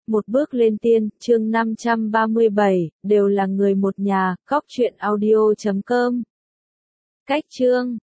một bước lên tiên, chương 537, đều là người một nhà, góc truyện audio.com. Cách chương